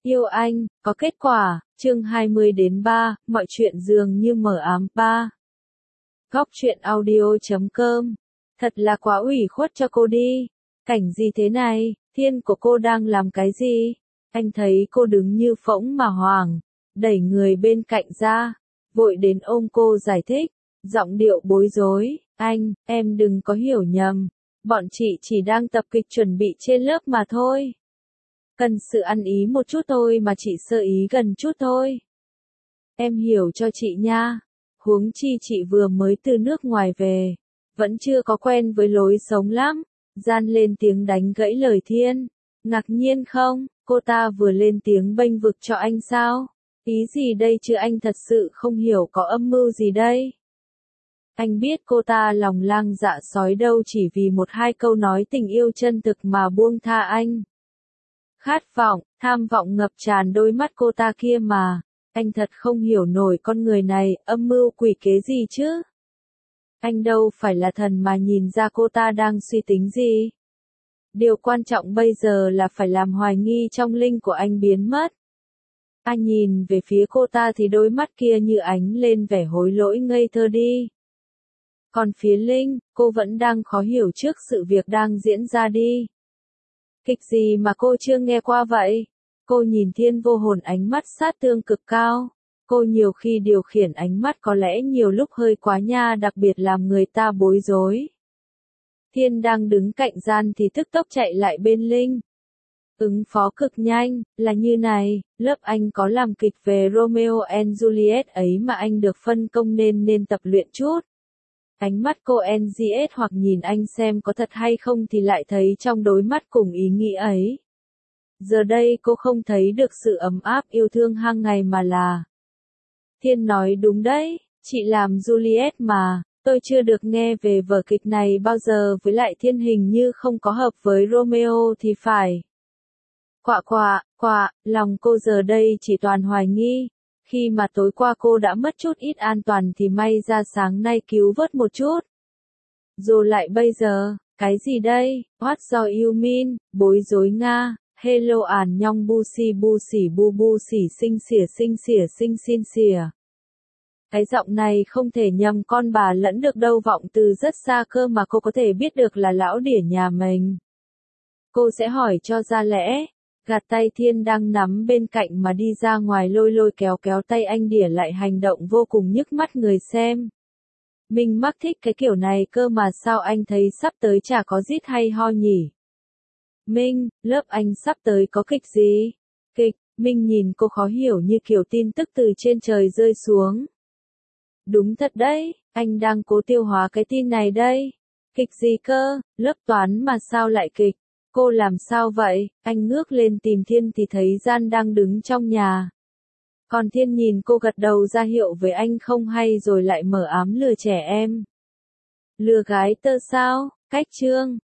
Yêu anh, có kết quả, chương 20-3, mọi chuyện dường như mờ ám. 3. Góc truyện audio.com. Thật là quá ủy khuất cho cô đi. Cảnh gì thế này, Thiên của cô đang làm cái gì? Anh thấy cô đứng như phỗng mà hoảng, đẩy người bên cạnh ra, vội đến ôm cô giải thích, giọng điệu bối rối, anh, em đừng có hiểu nhầm, bọn chị chỉ đang tập kịch chuẩn bị trên lớp mà thôi. Cần sự ăn ý một chút thôi mà chị sơ ý gần chút thôi. Em hiểu cho chị nha. Huống chi chị vừa mới từ nước ngoài về, vẫn chưa có quen với lối sống lắm. Gian lên tiếng đánh gãy lời Thiên. Ngạc nhiên không, cô ta vừa lên tiếng bênh vực cho anh sao? Ý gì đây chứ, anh thật sự không hiểu có âm mưu gì đây. Anh biết cô ta lòng lang dạ sói đâu chỉ vì một hai câu nói tình yêu chân thực mà buông tha anh. Khát vọng, tham vọng ngập tràn đôi mắt cô ta kia mà. Anh thật không hiểu nổi con người này, âm mưu quỷ kế gì chứ? Anh đâu phải là thần mà nhìn ra cô ta đang suy tính gì. Điều quan trọng bây giờ là phải làm hoài nghi trong linh của anh biến mất. Anh nhìn về phía cô ta thì đôi mắt kia như ánh lên vẻ hối lỗi ngây thơ đi. Còn phía Linh, cô vẫn đang khó hiểu trước sự việc đang diễn ra đi. Kịch gì mà cô chưa nghe qua vậy? Cô nhìn Thiên vô hồn, ánh mắt sát thương cực cao. Cô nhiều khi điều khiển ánh mắt có lẽ nhiều lúc hơi quá nha, đặc biệt làm người ta bối rối. Thiên đang đứng cạnh Gian thì tức tốc chạy lại bên Linh. Ứng phó cực nhanh, là như này, lớp anh có làm kịch về Romeo and Juliet ấy mà anh được phân công nên tập luyện chút. Ánh mắt cô NGS hoặc nhìn anh xem có thật hay không thì lại thấy trong đôi mắt cùng ý nghĩ ấy. Giờ đây cô không thấy được sự ấm áp yêu thương hàng ngày mà là. Thiên nói đúng đấy, chị làm Juliet mà, tôi chưa được nghe về vở kịch này bao giờ, với lại Thiên hình như không có hợp với Romeo thì phải. Lòng cô giờ đây chỉ toàn hoài nghi. Khi mà tối qua cô đã mất chút ít an toàn thì may ra sáng nay cứu vớt một chút. Rồi lại bây giờ, cái gì đây? What do you mean? Bối rối Nga. Hello ản nhong bu si bu xỉ sinh xin xỉa. Cái giọng này không thể nhầm con bà lẫn được đâu, vọng từ rất xa cơ mà cô có thể biết được là lão đỉa nhà mình. Cô sẽ hỏi cho ra lẽ. Gạt tay Thiên đang nắm bên cạnh mà đi ra ngoài, lôi kéo tay anh đỉa lại, hành động vô cùng nhức mắt người xem. Mình mắc thích cái kiểu này cơ mà sao anh thấy sắp tới chả có rít hay ho nhỉ? Minh, lớp anh sắp tới có kịch gì? Kịch, Minh nhìn cô khó hiểu như kiểu tin tức từ trên trời rơi xuống. Đúng thật đấy, anh đang cố tiêu hóa cái tin này đây. Kịch gì cơ, lớp toán mà sao lại kịch? Cô làm sao vậy? Anh ngước lên tìm Thiên thì thấy Gian đang đứng trong nhà. Còn Thiên nhìn cô gật đầu ra hiệu với anh không hay rồi lại mở ám lừa trẻ em. Lừa gái tơ sao? Cách chương